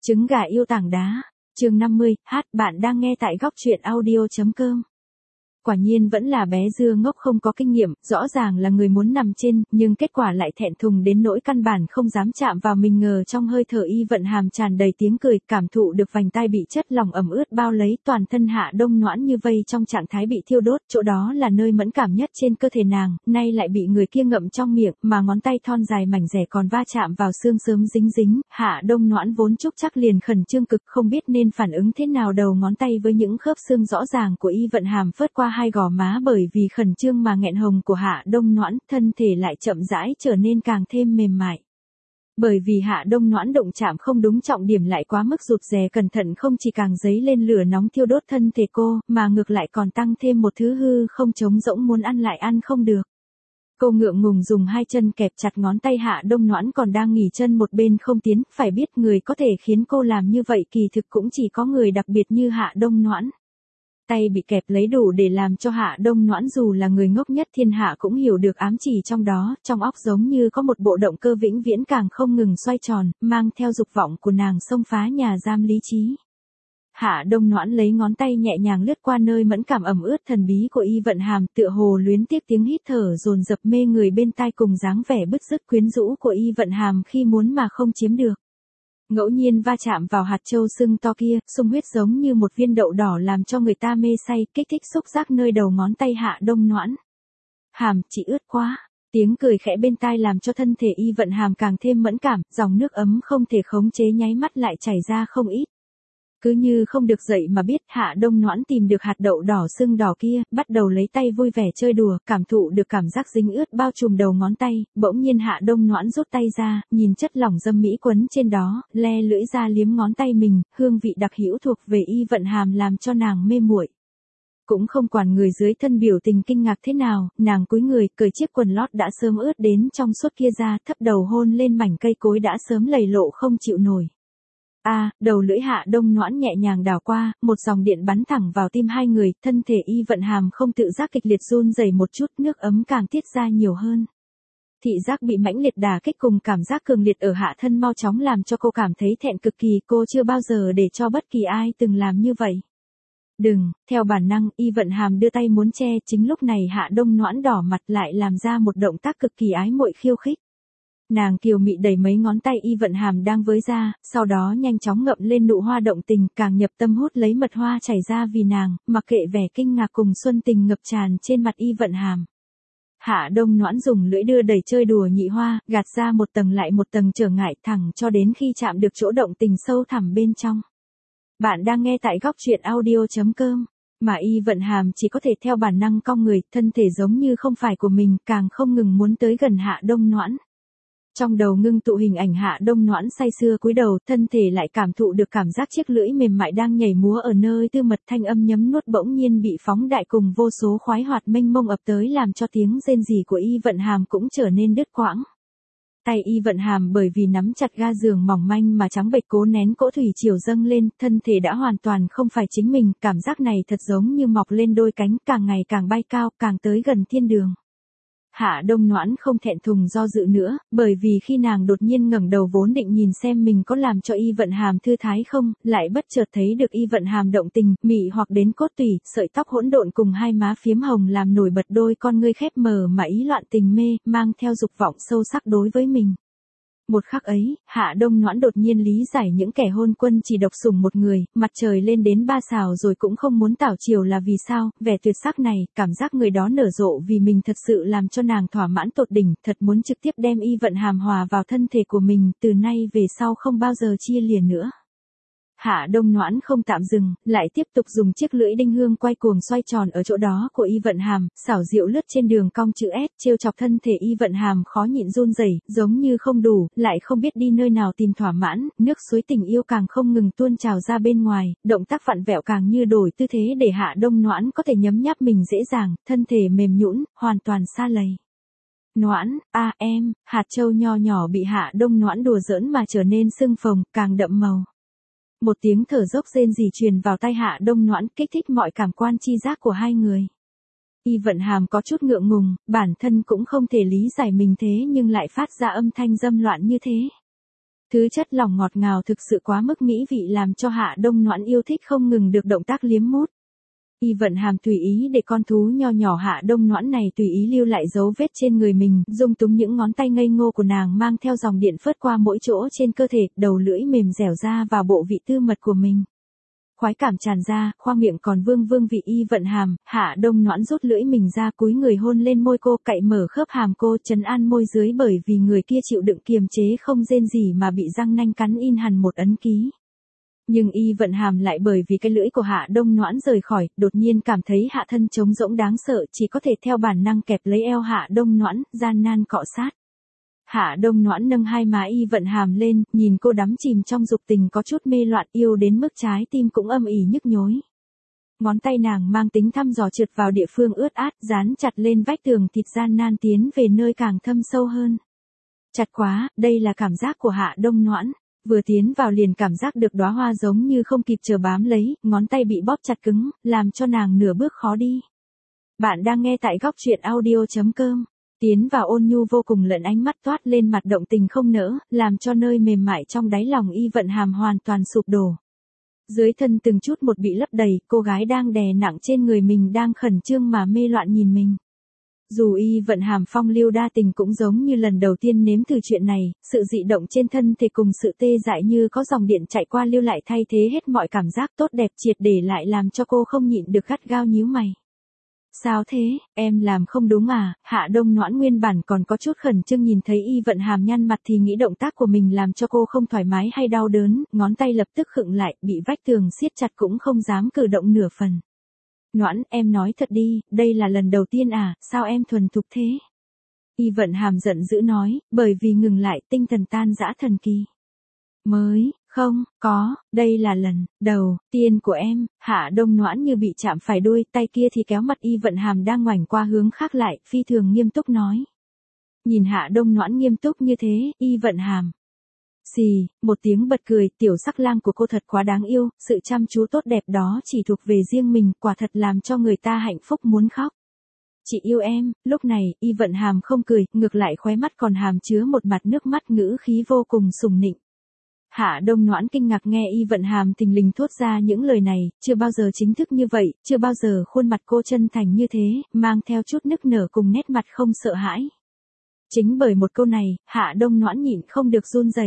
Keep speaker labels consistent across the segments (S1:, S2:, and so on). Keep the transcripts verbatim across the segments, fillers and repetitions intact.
S1: Trứng gà yêu tảng đá. Chương năm mươi, hát, bạn đang nghe tại góc truyện audio chấm com. Quả nhiên vẫn là bé dưa ngốc không có kinh nghiệm, rõ ràng là người muốn nằm trên, nhưng kết quả lại thẹn thùng đến nỗi căn bản không dám chạm vào mình. Ngờ trong hơi thở Y Vận Hàm tràn đầy tiếng cười, cảm thụ được vành tai bị chất lỏng ẩm ướt bao lấy, toàn thân Hạ Đông Noãn như vây trong trạng thái bị thiêu đốt, chỗ đó là nơi mẫn cảm nhất trên cơ thể nàng, nay lại bị người kia ngậm trong miệng, mà ngón tay thon dài mảnh rẻ còn va chạm vào xương sớm dính dính. Hạ Đông Noãn vốn trúc chắc liền khẩn trương cực, không biết nên phản ứng thế nào, đầu ngón tay với những khớp xương rõ ràng của Y Vận Hàm phớt qua hai gò má, bởi vì khẩn trương mà nghẹn hồng của Hạ Đông Noãn, thân thể lại chậm rãi trở nên càng thêm mềm mại. Bởi vì Hạ Đông Noãn động chạm không đúng trọng điểm lại quá mức rụt rè cẩn thận, không chỉ càng dấy lên lửa nóng thiêu đốt thân thể cô, mà ngược lại còn tăng thêm một thứ hư không trống rỗng, muốn ăn lại ăn không được. Cô ngượng ngùng dùng hai chân kẹp chặt ngón tay Hạ Đông Noãn còn đang nghỉ chân một bên không tiến, phải biết người có thể khiến cô làm như vậy kỳ thực cũng chỉ có người đặc biệt như Hạ Đông Noãn. Tay bị kẹp lấy đủ để làm cho Hạ Đông Noãn dù là người ngốc nhất thiên hạ cũng hiểu được ám chỉ trong đó, trong óc giống như có một bộ động cơ vĩnh viễn càng không ngừng xoay tròn, mang theo dục vọng của nàng xông phá nhà giam lý trí. Hạ Đông Noãn lấy ngón tay nhẹ nhàng lướt qua nơi mẫn cảm ẩm ướt thần bí của Y Vận Hàm, tựa hồ luyến tiếc tiếng hít thở dồn dập mê người bên tai cùng dáng vẻ bứt rứt quyến rũ của Y Vận Hàm khi muốn mà không chiếm được. Ngẫu nhiên va chạm vào hạt châu sưng to kia, sung huyết giống như một viên đậu đỏ làm cho người ta mê say, kích thích xúc giác nơi đầu ngón tay Hạ Đông Noãn. Hàm, chị ướt quá. Tiếng cười khẽ bên tai làm cho thân thể Y Vận Hàm càng thêm mẫn cảm, dòng nước ấm không thể khống chế nháy mắt lại chảy ra không ít. Cứ như không được dậy mà biết, Hạ Đông Noãn tìm được hạt đậu đỏ sưng đỏ kia, bắt đầu lấy tay vui vẻ chơi đùa, cảm thụ được cảm giác dính ướt bao trùm đầu ngón tay, bỗng nhiên Hạ Đông Noãn rút tay ra, nhìn chất lỏng dâm mỹ quấn trên đó, le lưỡi ra liếm ngón tay mình, hương vị đặc hữu thuộc về Y Vận Hàm làm cho nàng mê muội. Cũng không quản người dưới thân biểu tình kinh ngạc thế nào, nàng cúi người, cởi chiếc quần lót đã sớm ướt đến trong suốt kia ra, thấp đầu hôn lên mảnh cây cối đã sớm lầy lộ không chịu nổi. A, à, đầu lưỡi Hạ Đông Noãn nhẹ nhàng đảo qua, một dòng điện bắn thẳng vào tim hai người, thân thể Y Vận Hàm không tự giác kịch liệt run rẩy một chút, nước ấm càng tiết ra nhiều hơn. Thị giác bị mãnh liệt đả kích cùng cảm giác cường liệt ở hạ thân mau chóng làm cho cô cảm thấy thẹn cực kỳ, cô chưa bao giờ để cho bất kỳ ai từng làm như vậy. Đừng, theo bản năng, Y Vận Hàm đưa tay muốn che, chính lúc này Hạ Đông Noãn đỏ mặt lại làm ra một động tác cực kỳ ái muội khiêu khích. Nàng kiều mị đẩy mấy ngón tay Y Vận Hàm đang với ra, sau đó nhanh chóng ngậm lên nụ hoa động tình, càng nhập tâm hút lấy mật hoa chảy ra vì nàng, mặc kệ vẻ kinh ngạc cùng xuân tình ngập tràn trên mặt Y Vận Hàm. Hạ Đông Noãn dùng lưỡi đưa đẩy chơi đùa nhị hoa, gạt ra một tầng lại một tầng trở ngại thẳng cho đến khi chạm được chỗ động tình sâu thẳm bên trong. Bạn đang nghe tại góc truyện audio chấm com. Mà Y Vận Hàm chỉ có thể theo bản năng cong người, thân thể giống như không phải của mình, càng không ngừng muốn tới gần Hạ Đông Noãn. Trong đầu ngưng tụ hình ảnh Hạ Đông Noãn say sưa cúi đầu, thân thể lại cảm thụ được cảm giác chiếc lưỡi mềm mại đang nhảy múa ở nơi tư mật, thanh âm nhấm nuốt bỗng nhiên bị phóng đại cùng vô số khoái hoạt mênh mông ập tới làm cho tiếng rên rỉ của Y Vận Hàm cũng trở nên đứt quãng. Tay Y Vận Hàm bởi vì nắm chặt ga giường mỏng manh mà trắng bệch cố nén cỗ thủy triều dâng lên, thân thể đã hoàn toàn không phải chính mình, cảm giác này thật giống như mọc lên đôi cánh, càng ngày càng bay cao, càng tới gần thiên đường. Hạ Đông Noãn không thẹn thùng do dự nữa, bởi vì khi nàng đột nhiên ngẩng đầu vốn định nhìn xem mình có làm cho Y Vận Hàm thư thái không, lại bất chợt thấy được Y Vận Hàm động tình, mị hoặc đến cốt tủy, sợi tóc hỗn độn cùng hai má phiếm hồng làm nổi bật đôi con ngươi khép mờ mà ý loạn tình mê, mang theo dục vọng sâu sắc đối với mình. Một khắc ấy, Hạ Đông Noãn đột nhiên lý giải những kẻ hôn quân chỉ độc sủng một người, mặt trời lên đến ba sào rồi cũng không muốn tảo chiều là vì sao, vẻ tuyệt sắc này, cảm giác người đó nở rộ vì mình thật sự làm cho nàng thỏa mãn tột đỉnh, thật muốn trực tiếp đem Y Vận Hàm hòa vào thân thể của mình, từ nay về sau không bao giờ chia lìa nữa. Hạ Đông Noãn không tạm dừng, lại tiếp tục dùng chiếc lưỡi đinh hương quay cuồng xoay tròn ở chỗ đó của Y Vận Hàm, xảo diệu lướt trên đường cong chữ S, trêu chọc thân thể Y Vận Hàm khó nhịn run rẩy, giống như không đủ, lại không biết đi nơi nào tìm thỏa mãn, nước suối tình yêu càng không ngừng tuôn trào ra bên ngoài, động tác vặn vẹo càng như đổi tư thế để Hạ Đông Noãn có thể nhấm nháp mình dễ dàng, thân thể mềm nhũn, hoàn toàn sa lầy. Noãn, a em, hạt châu nho nhỏ bị Hạ Đông Noãn đùa giỡn mà trở nên sưng phồng, càng đậm màu. Một tiếng thở dốc rên rỉ truyền vào tai Hạ Đông Noãn, kích thích mọi cảm quan chi giác của hai người. Y Vận Hàm có chút ngượng ngùng, bản thân cũng không thể lý giải mình thế nhưng lại phát ra âm thanh dâm loạn như thế. Thứ chất lỏng ngọt ngào thực sự quá mức mỹ vị làm cho Hạ Đông Noãn yêu thích không ngừng được động tác liếm mút. Y Vận Hàm tùy ý để con thú nho nhỏ Hạ Đông Noãn này tùy ý lưu lại dấu vết trên người mình, dung túng những ngón tay ngây ngô của nàng mang theo dòng điện phớt qua mỗi chỗ trên cơ thể, đầu lưỡi mềm dẻo ra vào bộ vị tư mật của mình. Khoái cảm tràn ra, khoang miệng còn vương vương vị Y Vận Hàm, Hạ Đông Noãn rút lưỡi mình ra cúi người hôn lên môi cô, cạy mở khớp hàm cô, trấn an môi dưới bởi vì người kia chịu đựng kiềm chế không rên rỉ mà bị răng nanh cắn in hẳn một ấn ký. Nhưng Y Vận Hàm lại bởi vì cái lưỡi của Hạ Đông Noãn rời khỏi, đột nhiên cảm thấy hạ thân trống rỗng đáng sợ, chỉ có thể theo bản năng kẹp lấy eo Hạ Đông Noãn, gian nan cọ sát. Hạ Đông Noãn nâng hai má Y Vận Hàm lên, nhìn cô đắm chìm trong dục tình có chút mê loạn, yêu đến mức trái tim cũng âm ỉ nhức nhối. Ngón tay nàng mang tính thăm dò trượt vào địa phương ướt át, dán chặt lên vách tường thịt, gian nan tiến về nơi càng thâm sâu hơn. Chặt quá, đây là cảm giác của Hạ Đông Noãn. Vừa tiến vào liền cảm giác được đóa hoa giống như không kịp chờ bám lấy, ngón tay bị bóp chặt cứng, làm cho nàng nửa bước khó đi. Bạn đang nghe tại góc truyện audio chấm com. Tiến vào ôn nhu vô cùng lẫn ánh mắt toát lên mặt động tình không nỡ, làm cho nơi mềm mại trong đáy lòng Y Vận Hàm hoàn toàn sụp đổ. Dưới thân từng chút một bị lấp đầy, cô gái đang đè nặng trên người mình đang khẩn trương mà mê loạn nhìn mình. Dù Y Vận Hàm phong lưu đa tình cũng giống như lần đầu tiên nếm thử chuyện này, sự dị động trên thân thể cùng sự tê dại như có dòng điện chạy qua lưu lại thay thế hết mọi cảm giác tốt đẹp triệt để lại làm cho cô không nhịn được gắt gao nhíu mày. Sao thế, em làm không đúng à? Hạ Đông Noãn nguyên bản còn có chút khẩn trương nhìn thấy Y Vận Hàm nhăn mặt thì nghĩ động tác của mình làm cho cô không thoải mái hay đau đớn, ngón tay lập tức khựng lại, bị vách tường siết chặt cũng không dám cử động nửa phần. Noãn, em nói thật đi, đây là lần đầu tiên à, sao em thuần thục thế? Y Vận Hàm giận dữ nói, bởi vì ngừng lại tinh thần tan rã thần kỳ. Mới, không, có, đây là lần đầu tiên của em. Hạ Đông Noãn như bị chạm phải đuôi, tay kia thì kéo mặt Y Vận Hàm đang ngoảnh qua hướng khác lại, phi thường nghiêm túc nói. Nhìn Hạ Đông Noãn nghiêm túc như thế, Y Vận Hàm xì, một tiếng bật cười, tiểu sắc lang của cô thật quá đáng yêu, sự chăm chú tốt đẹp đó chỉ thuộc về riêng mình, quả thật làm cho người ta hạnh phúc muốn khóc. Chị yêu em, lúc này, Y Vận Hàm không cười, ngược lại khóe mắt còn hàm chứa một mặt nước mắt ngữ khí vô cùng sùng nịnh. Hạ Đông Noãn kinh ngạc nghe Y Vận Hàm thình lình thốt ra những lời này, chưa bao giờ chính thức như vậy, chưa bao giờ khuôn mặt cô chân thành như thế, mang theo chút nức nở cùng nét mặt không sợ hãi. Chính bởi một câu này, Hạ Đông Noãn nhịn không được run rẩy.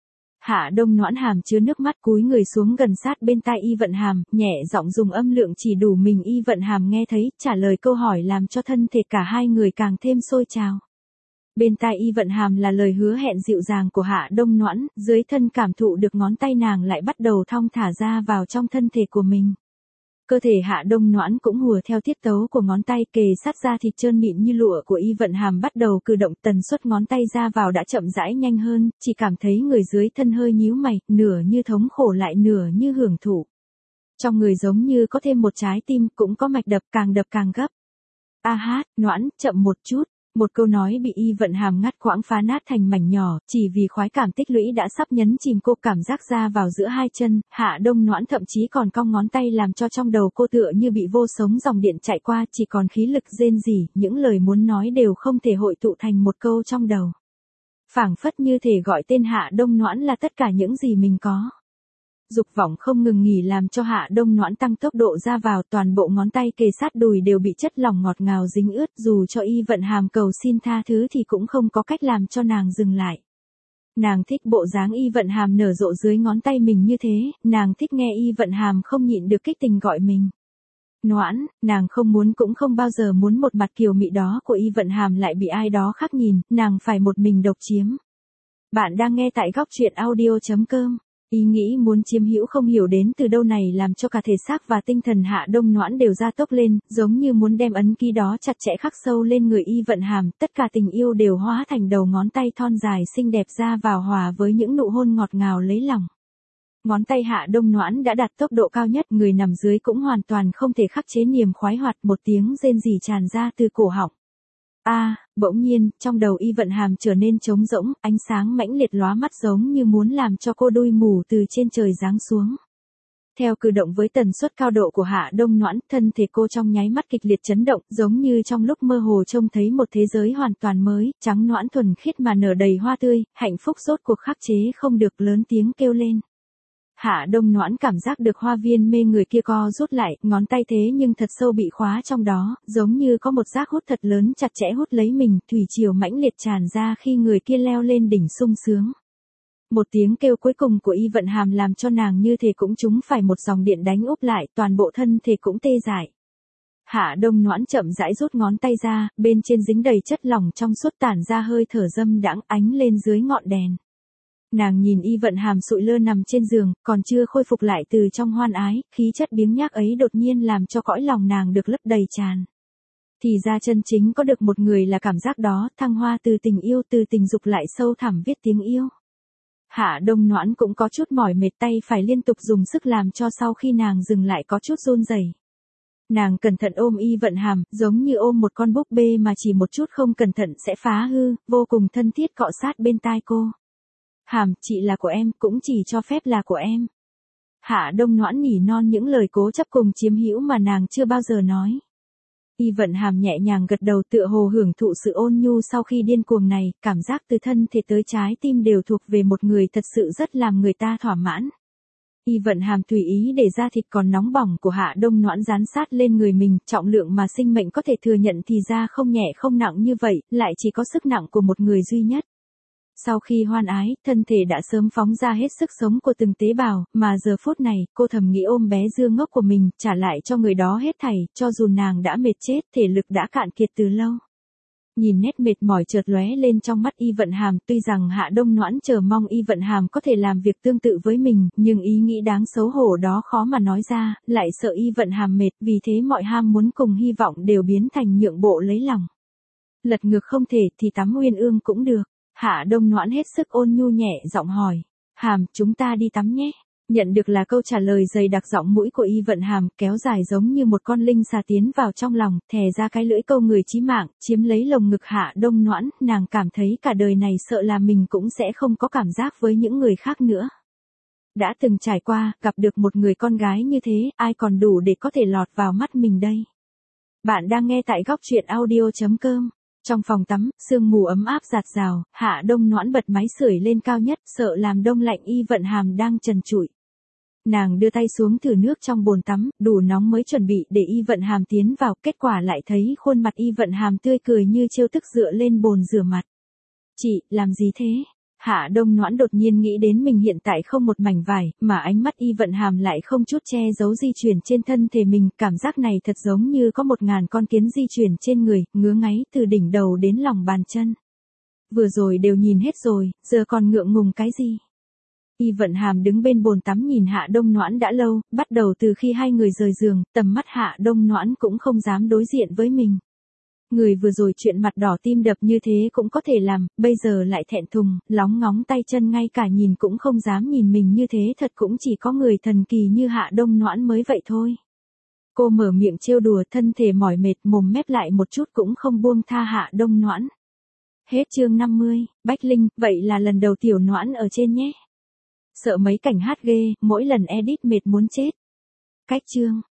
S1: Hạ Đông Noãn hàm chứa nước mắt cúi người xuống gần sát bên tai Y Vận Hàm, nhẹ giọng dùng âm lượng chỉ đủ mình Y Vận Hàm nghe thấy, trả lời câu hỏi làm cho thân thể cả hai người càng thêm sôi trào. Bên tai Y Vận Hàm là lời hứa hẹn dịu dàng của Hạ Đông Noãn, dưới thân cảm thụ được ngón tay nàng lại bắt đầu thong thả ra vào trong thân thể của mình. Cơ thể Hạ Đông Noãn cũng hùa theo tiết tấu của ngón tay, kề sát da thịt trơn mịn như lụa của Y Vận Hàm bắt đầu cử động, tần suất ngón tay ra vào đã chậm rãi nhanh hơn, chỉ cảm thấy người dưới thân hơi nhíu mày, nửa như thống khổ lại nửa như hưởng thụ. Trong người giống như có thêm một trái tim, cũng có mạch đập, càng đập càng gấp. A hát, Noãn, chậm một chút. Một câu nói bị Y Vận Hàm ngắt quãng phá nát thành mảnh nhỏ, chỉ vì khoái cảm tích lũy đã sắp nhấn chìm cô, cảm giác ra vào giữa hai chân, Hạ Đông Noãn thậm chí còn cong ngón tay làm cho trong đầu cô tựa như bị vô sống dòng điện chạy qua, chỉ còn khí lực rên rỉ, những lời muốn nói đều không thể hội tụ thành một câu trong đầu. Phảng phất như thể gọi tên Hạ Đông Noãn là tất cả những gì mình có. Dục vọng không ngừng nghỉ làm cho Hạ Đông Noãn tăng tốc độ ra vào, toàn bộ ngón tay kề sát đùi đều bị chất lỏng ngọt ngào dính ướt, dù cho Y Vận Hàm cầu xin tha thứ thì cũng không có cách làm cho nàng dừng lại. Nàng thích bộ dáng Y Vận Hàm nở rộ dưới ngón tay mình như thế, nàng thích nghe Y Vận Hàm không nhịn được kích tình gọi mình. Noãn, nàng không muốn cũng không bao giờ muốn một mặt kiều mị đó của Y Vận Hàm lại bị ai đó khác nhìn, nàng phải một mình độc chiếm. Bạn đang nghe tại góc truyện audio chấm com. Ý nghĩ muốn chiếm hữu không hiểu đến từ đâu này làm cho cả thể xác và tinh thần Hạ Đông Noãn đều gia tốc lên, giống như muốn đem ấn ký đó chặt chẽ khắc sâu lên người Y Vận Hàm, tất cả tình yêu đều hóa thành đầu ngón tay thon dài xinh đẹp ra vào hòa với những nụ hôn ngọt ngào lấy lòng. Ngón tay Hạ Đông Noãn đã đạt tốc độ cao nhất, người nằm dưới cũng hoàn toàn không thể khắc chế niềm khoái hoạt, một tiếng rên rỉ tràn ra từ cổ họng. A, à, bỗng nhiên, trong đầu Y Vận Hàm trở nên trống rỗng, ánh sáng mãnh liệt lóa mắt giống như muốn làm cho cô đuôi mù từ trên trời giáng xuống. Theo cử động với tần suất cao độ của Hạ Đông Noãn, thân thể cô trong nháy mắt kịch liệt chấn động, giống như trong lúc mơ hồ trông thấy một thế giới hoàn toàn mới, trắng nõn thuần khiết mà nở đầy hoa tươi, hạnh phúc rốt cuộc khắc chế không được, lớn tiếng kêu lên. Hạ Đông Noãn cảm giác được hoa viên mê người kia co rút lại, ngón tay thế nhưng thật sâu bị khóa trong đó, giống như có một giác hút thật lớn chặt chẽ hút lấy mình, thủy triều mãnh liệt tràn ra khi người kia leo lên đỉnh sung sướng. Một tiếng kêu cuối cùng của Y Vận Hàm làm cho nàng như thể cũng trúng phải một dòng điện đánh úp lại, toàn bộ thân thể cũng tê dại. Hạ Đông Noãn chậm rãi rút ngón tay ra, bên trên dính đầy chất lỏng trong suốt tản ra hơi thở dâm đãng ánh lên dưới ngọn đèn. Nàng nhìn Y Vận Hàm sụi lơ nằm trên giường, còn chưa khôi phục lại từ trong hoan ái, khí chất biếng nhác ấy đột nhiên làm cho cõi lòng nàng được lấp đầy tràn. Thì ra chân chính có được một người là cảm giác đó, thăng hoa từ tình yêu, từ tình dục lại sâu thẳm viết tiếng yêu. Hạ Đông Noãn cũng có chút mỏi mệt, tay phải liên tục dùng sức làm cho sau khi nàng dừng lại có chút run rẩy. Nàng cẩn thận ôm Y Vận Hàm, giống như ôm một con búp bê mà chỉ một chút không cẩn thận sẽ phá hư, vô cùng thân thiết cọ sát bên tai cô. Hàm, chị là của em, cũng chỉ cho phép là của em. Hạ Đông Noãn nỉ non những lời cố chấp cùng chiếm hữu mà nàng chưa bao giờ nói. Y Vận Hàm nhẹ nhàng gật đầu tựa hồ hưởng thụ sự ôn nhu sau khi điên cuồng này, cảm giác từ thân thể tới trái tim đều thuộc về một người thật sự rất làm người ta thỏa mãn. Y Vận Hàm tùy ý để da thịt còn nóng bỏng của Hạ Đông Noãn dán sát lên người mình, trọng lượng mà sinh mệnh có thể thừa nhận thì ra không nhẹ không nặng như vậy, lại chỉ có sức nặng của một người duy nhất. Sau khi hoan ái, thân thể đã sớm phóng ra hết sức sống của từng tế bào, mà giờ phút này, cô thầm nghĩ ôm bé Dương ngốc của mình, trả lại cho người đó hết thảy, cho dù nàng đã mệt chết, thể lực đã cạn kiệt từ lâu. Nhìn nét mệt mỏi chợt lóe lên trong mắt Y Vận Hàm, tuy rằng Hạ Đông Noãn chờ mong Y Vận Hàm có thể làm việc tương tự với mình, nhưng ý nghĩ đáng xấu hổ đó khó mà nói ra, lại sợ Y Vận Hàm mệt, vì thế mọi ham muốn cùng hy vọng đều biến thành nhượng bộ lấy lòng. Lật ngược không thể thì tắm uyên ương cũng được. Hạ Đông Noãn hết sức ôn nhu nhẹ giọng hỏi. Hàm, chúng ta đi tắm nhé. Nhận được là câu trả lời dày đặc, giọng mũi của Y Vận Hàm kéo dài giống như một con linh xà tiến vào trong lòng, thè ra cái lưỡi câu người chí mạng, chiếm lấy lồng ngực Hạ Đông Noãn, nàng cảm thấy cả đời này sợ là mình cũng sẽ không có cảm giác với những người khác nữa. Đã từng trải qua, gặp được một người con gái như thế, ai còn đủ để có thể lọt vào mắt mình đây. Bạn đang nghe tại góc truyện audio chấm com. Trong phòng tắm, sương mù ấm áp rạt rào, Hạ Đông Noãn bật máy sưởi lên cao nhất, sợ làm đông lạnh Y Vận Hàm đang trần trụi. Nàng đưa tay xuống thử nước trong bồn tắm, đủ nóng mới chuẩn bị để Y Vận Hàm tiến vào, kết quả lại thấy khuôn mặt Y Vận Hàm tươi cười như trêu tức dựa lên bồn rửa mặt. Chị, làm gì thế? Hạ Đông Noãn đột nhiên nghĩ đến mình hiện tại không một mảnh vải, mà ánh mắt Y Vận Hàm lại không chút che giấu di chuyển trên thân thể mình, cảm giác này thật giống như có một ngàn con kiến di chuyển trên người, ngứa ngáy từ đỉnh đầu đến lòng bàn chân. Vừa rồi đều nhìn hết rồi, giờ còn ngượng ngùng cái gì? Y Vận Hàm đứng bên bồn tắm nhìn Hạ Đông Noãn đã lâu, bắt đầu từ khi hai người rời giường, tầm mắt Hạ Đông Noãn cũng không dám đối diện với mình. Người vừa rồi chuyện mặt đỏ tim đập như thế cũng có thể làm, bây giờ lại thẹn thùng, lóng ngóng tay chân ngay cả nhìn cũng không dám nhìn mình như thế, thật cũng chỉ có người thần kỳ như Hạ Đông Noãn mới vậy thôi. Cô mở miệng trêu đùa, thân thể mỏi mệt, mồm mép lại một chút cũng không buông tha Hạ Đông Noãn. Hết chương năm mươi, Bách Linh, vậy là lần đầu tiểu Noãn ở trên nhé. Sợ mấy cảnh hát ghê, mỗi lần edit mệt muốn chết. Cách chương.